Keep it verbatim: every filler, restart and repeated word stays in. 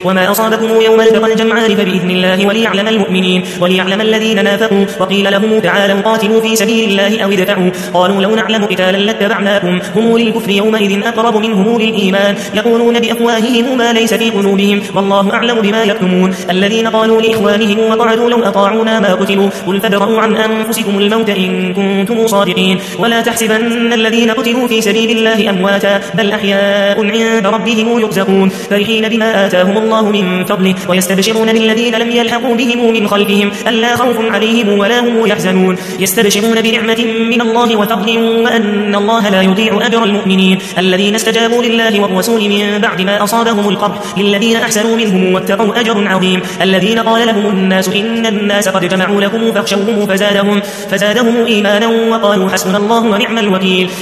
وما أصابكم يوم التقى الجمعان فبإذن الله وليعلم المؤمنين وليعلم الذين نافقوا وقيل لهم تعالوا قاتلوا في سبيل الله أو ادفعوا قالوا لو نعلم قتالا لاتبعناكم هم للكفر يومئذ أقرب منهم للإيمان يقولون بأفواههم ما ليس في قلوبهم والله أعلم بما يكتمون الذين قالوا لإخوانهم وقعدوا لو أطاعونا ما قتلوا قل فادرءوا عن أنفسكم الموت إن كنتم صادقين ولا تحسبن الذين قتلوا في سبيل الله أمواتا بل أحياء عند ربهم يرزقون فرحين بما آتاهم الله من فضله ويستبشرون بالذين لم يلحقوا بهم من خلفهم ألا خوف عليهم ولا هم يحزنون يستبشرون بنعمة من الله وفضل وأن الله لا يضيع أجر المؤمنين الذين استجابوا لله والرسول من بعد ما أصابهم القرح للذين أحسنوا منهم واتقوا أجر عظيم الذين قال لهم الناس إن الناس قد جمعوا لكم فاخشوهم فزادهم, فزادهم إيمانا وقالوا حسبنا الله ونعم الوكيل